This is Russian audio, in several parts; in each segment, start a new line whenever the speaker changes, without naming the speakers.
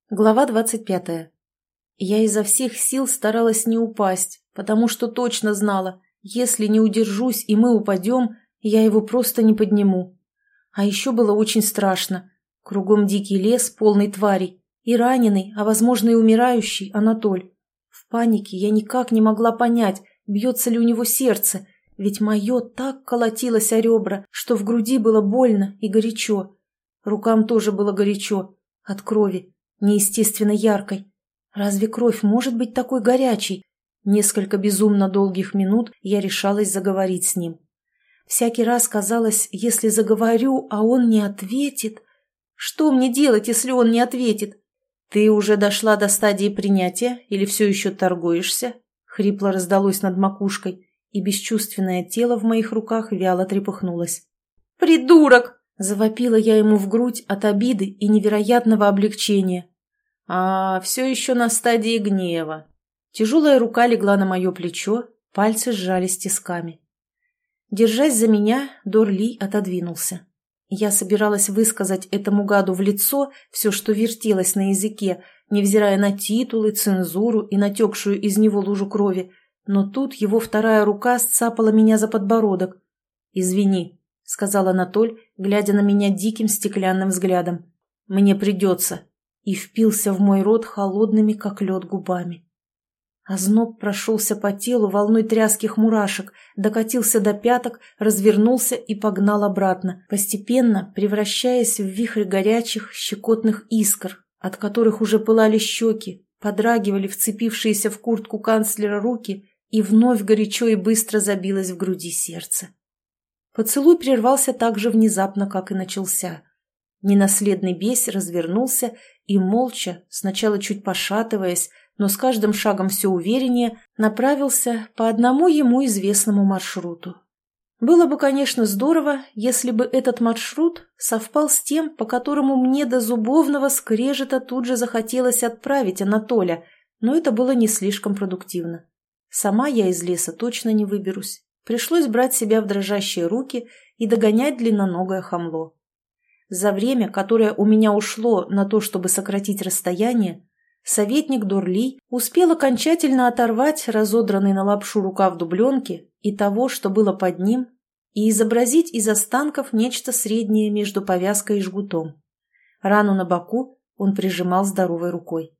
Глава 25. Я изо всех сил старалась не упасть, потому что точно знала, если не удержусь и мы упадем, я его просто не подниму. А еще было очень страшно. Кругом дикий лес, полный тварей, и раненый, а возможно и умирающий Анатоль. В панике я никак не могла понять, бьется ли у него сердце, ведь мое так колотилось о ребра, что в груди было больно и горячо. Рукам тоже было горячо, от крови. Неестественно яркой. Разве кровь может быть такой горячей? Несколько безумно долгих минут я решалась заговорить с ним. Всякий раз казалось, если заговорю, а он не ответит... Что мне делать, если он не ответит? «Ты уже дошла до стадии принятия или все еще торгуешься?» Хрипло раздалось над макушкой, и бесчувственное тело в моих руках вяло трепыхнулось. «Придурок!» Завопила я ему в грудь от обиды и невероятного облегчения. Все еще на стадии гнева. Тяжелая рука легла на мое плечо, пальцы сжались тисками. Держась за меня, Дорли отодвинулся. Я собиралась высказать этому гаду в лицо все, что вертелось на языке, невзирая на титулы, цензуру и натекшую из него лужу крови, но тут его вторая рука сцапала меня за подбородок. «Извини», — сказал Анатоль, глядя на меня диким стеклянным взглядом. «Мне придется», и впился в мой рот холодными, как лед, губами. Озноб прошелся по телу волной тряских мурашек, докатился до пяток, развернулся и погнал обратно, постепенно превращаясь в вихрь горячих, щекотных искр, от которых уже пылали щеки, подрагивали вцепившиеся в куртку канцлера руки, и вновь горячо и быстро забилось в груди сердце. Поцелуй прервался так же внезапно, как и начался. Ненаследный бесь развернулся и молча, сначала чуть пошатываясь, но с каждым шагом все увереннее, направился по одному ему известному маршруту. Было бы, конечно, здорово, если бы этот маршрут совпал с тем, по которому мне до зубовного скрежета тут же захотелось отправить Анатоля, но это было не слишком продуктивно. Сама я из леса точно не выберусь. Пришлось брать себя в дрожащие руки и догонять длинноногое хамло. За время, которое у меня ушло на то, чтобы сократить расстояние, советник Дорли успел окончательно оторвать разодранный на лапшу рукав дубленки и того, что было под ним, и изобразить из останков нечто среднее между повязкой и жгутом. Рану на боку он прижимал здоровой рукой.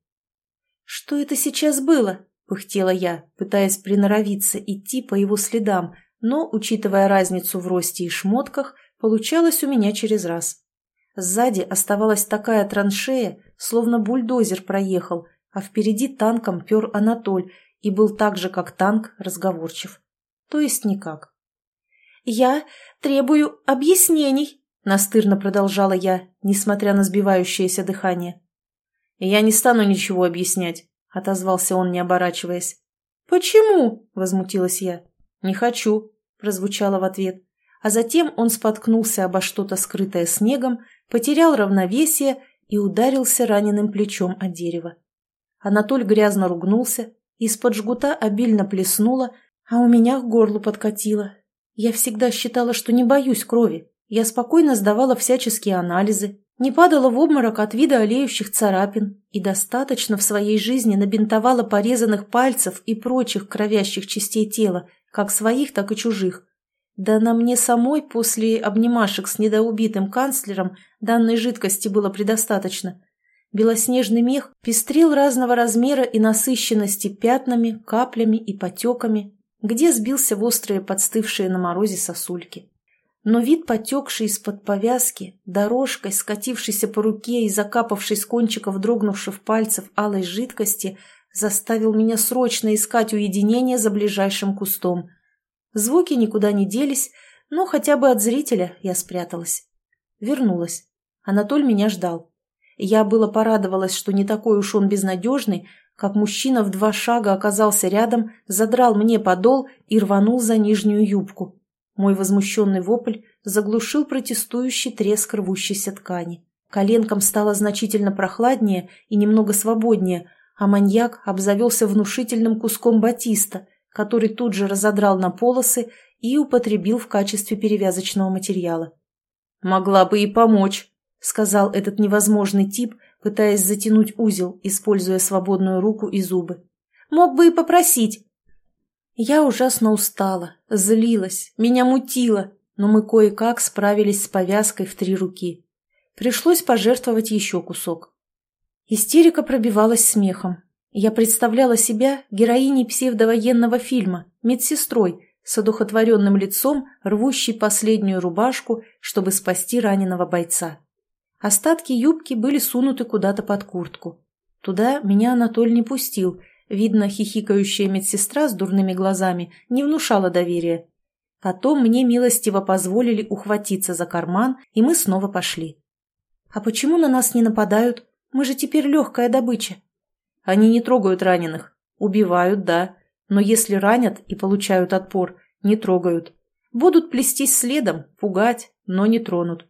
«Что это сейчас было?» — пыхтела я, пытаясь приноровиться идти по его следам, но, учитывая разницу в росте и шмотках, получалось у меня через раз. Сзади оставалась такая траншея, словно бульдозер проехал, а впереди танком пер Анатоль и был так же, как танк, разговорчив. То есть никак. «Я требую объяснений», — настырно продолжала я, несмотря на сбивающееся дыхание. «Я не стану ничего объяснять», — отозвался он, не оборачиваясь. «Почему?» — возмутилась я. «Не хочу», — прозвучало в ответ. А затем он споткнулся обо что-то скрытое снегом, потерял равновесие и ударился раненым плечом о дерево. Анатоль грязно ругнулся, из-под жгута обильно плеснуло, а у меня к горлу подкатило. Я всегда считала, что не боюсь крови. Я спокойно сдавала всяческие анализы, не падала в обморок от вида олеющих царапин и достаточно в своей жизни набинтовала порезанных пальцев и прочих кровящих частей тела, как своих, так и чужих. Да на мне самой после обнимашек с недоубитым канцлером данной жидкости было предостаточно. Белоснежный мех пестрел разного размера и насыщенности пятнами, каплями и потеками, где сбился в острые подстывшие на морозе сосульки. Но вид потекшей из-под повязки, дорожкой, скатившейся по руке и закапавшей с кончиков дрогнувших пальцев алой жидкости, заставил меня срочно искать уединение за ближайшим кустом. Звуки никуда не делись, но хотя бы от зрителя я спряталась. Вернулась. Анатоль меня ждал. Я было порадовалась, что не такой уж он безнадежный, как мужчина в 2 шага оказался рядом, задрал мне подол и рванул за нижнюю юбку. Мой возмущенный вопль заглушил протестующий треск рвущейся ткани. Коленкам стало значительно прохладнее и немного свободнее, а маньяк обзавелся внушительным куском батиста, который тут же разодрал на полосы и употребил в качестве перевязочного материала. «Могла бы и помочь», — сказал этот невозможный тип, пытаясь затянуть узел, используя свободную руку и зубы. «Мог бы и попросить». Я ужасно устала, злилась, меня мутило, но мы кое-как справились с повязкой в 3 руки. Пришлось пожертвовать еще кусок. Истерика пробивалась смехом. Я представляла себя героиней псевдовоенного фильма, медсестрой, с одухотворенным лицом, рвущей последнюю рубашку, чтобы спасти раненого бойца. Остатки юбки были сунуты куда-то под куртку. Туда меня Анатоль не пустил. Видно, хихикающая медсестра с дурными глазами не внушала доверия. Потом мне милостиво позволили ухватиться за карман, и мы снова пошли. «А почему на нас не нападают? Мы же теперь легкая добыча». «Они не трогают раненых. Убивают, да. Но если ранят и получают отпор, не трогают. Будут плестись следом, пугать, но не тронут».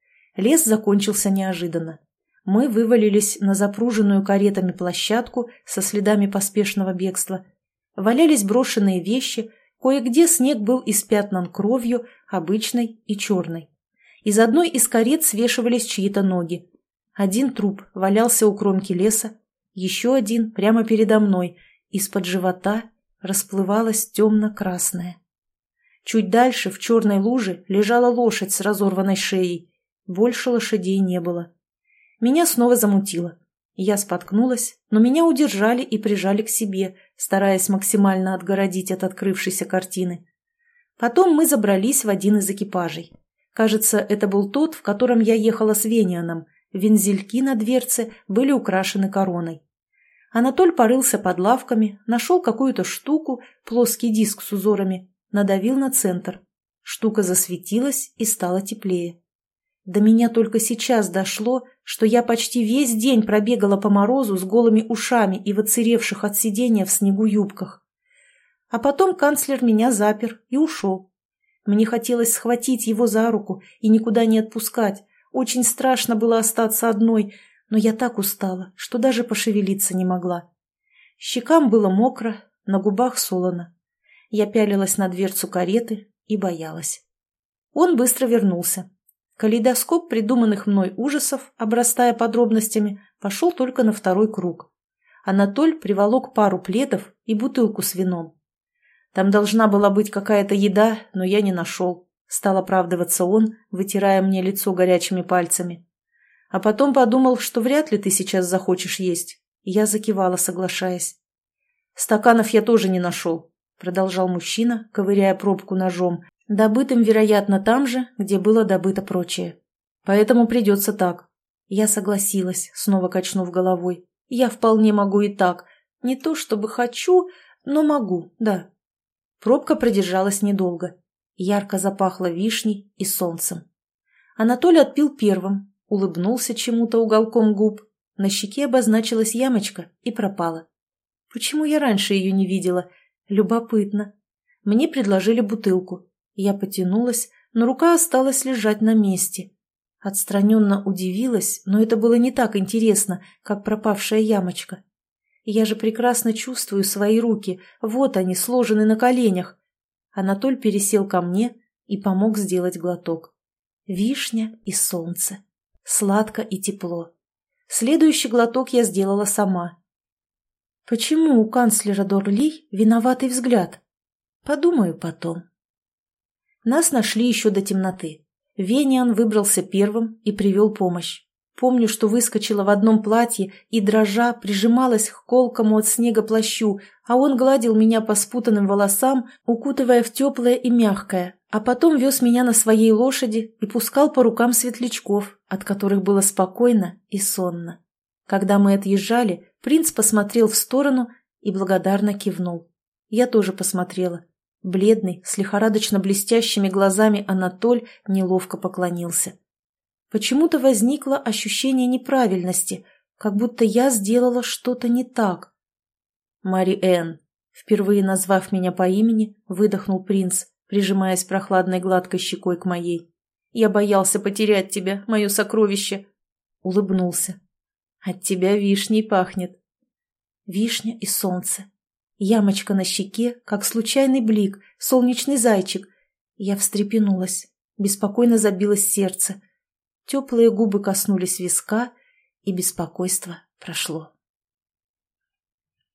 Лес закончился неожиданно. Мы вывалились на запруженную каретами площадку со следами поспешного бегства. Валялись брошенные вещи, кое-где снег был испятнан кровью, обычной и черной. Из одной из карет свешивались чьи-то ноги. Один труп валялся у кромки леса, еще один прямо передо мной, из-под живота расплывалось темно-красное. Чуть дальше в черной луже лежала лошадь с разорванной шеей. Больше лошадей не было. Меня снова замутило. Я споткнулась, но меня удержали и прижали к себе, стараясь максимально отгородить от открывшейся картины. Потом мы забрались в один из экипажей. Кажется, это был тот, в котором я ехала с Венианом. Вензельки на дверце были украшены короной. Анатоль порылся под лавками, нашел какую-то штуку, плоский диск с узорами, надавил на центр. Штука засветилась и стала теплее. До меня только сейчас дошло, что я почти весь день пробегала по морозу с голыми ушами и в отсыревших от сидения в снегу юбках. А потом канцлер меня запер и ушел. Мне хотелось схватить его за руку и никуда не отпускать. Очень страшно было остаться одной, но я так устала, что даже пошевелиться не могла. Щекам было мокро, на губах солоно. Я пялилась на дверцу кареты и боялась. Он быстро вернулся. Калейдоскоп придуманных мной ужасов, обрастая подробностями, пошел только на 2-й круг. Анатоль приволок пару пледов и бутылку с вином. Там должна была быть какая-то еда, но я не нашел. Стал оправдываться он, вытирая мне лицо горячими пальцами. А потом подумал, что вряд ли ты сейчас захочешь есть. Я закивала, соглашаясь. «Стаканов я тоже не нашел», — продолжал мужчина, ковыряя пробку ножом, добытым, вероятно, там же, где было добыто прочее. «Поэтому придется так». Я согласилась, снова качнув головой. «Я вполне могу и так. Не то чтобы хочу, но могу, да». Пробка продержалась недолго. Ярко запахло вишней и солнцем. Анатолий отпил первым, улыбнулся чему-то уголком губ. На щеке обозначилась ямочка и пропала. Почему я раньше ее не видела? Любопытно. Мне предложили бутылку. Я потянулась, но рука осталась лежать на месте. Отстраненно удивилась, но это было не так интересно, как пропавшая ямочка. Я же прекрасно чувствую свои руки, вот они, сложены на коленях. Анатоль пересел ко мне и помог сделать глоток. Вишня и солнце. Сладко и тепло. Следующий глоток я сделала сама. Почему у канцлера Дорли виноватый взгляд? Подумаю потом. Нас нашли еще до темноты. Вениан выбрался первым и привел помощь. Помню, что выскочила в одном платье и, дрожа, прижималась к колкому от снега плащу, а он гладил меня по спутанным волосам, укутывая в теплое и мягкое, а потом вез меня на своей лошади и пускал по рукам светлячков, от которых было спокойно и сонно. Когда мы отъезжали, принц посмотрел в сторону и благодарно кивнул. Я тоже посмотрела. Бледный, с лихорадочно блестящими глазами Анатоль неловко поклонился. Почему-то возникло ощущение неправильности, как будто я сделала что-то не так. «Мари-Энн», впервые назвав меня по имени, выдохнул принц, прижимаясь прохладной гладкой щекой к моей. «Я боялся потерять тебя, мое сокровище!» Улыбнулся. «От тебя вишней пахнет». Вишня и солнце. Ямочка на щеке, как случайный блик, солнечный зайчик. Я встрепенулась. Беспокойно забилось сердце. Теплые губы коснулись виска, и беспокойство прошло.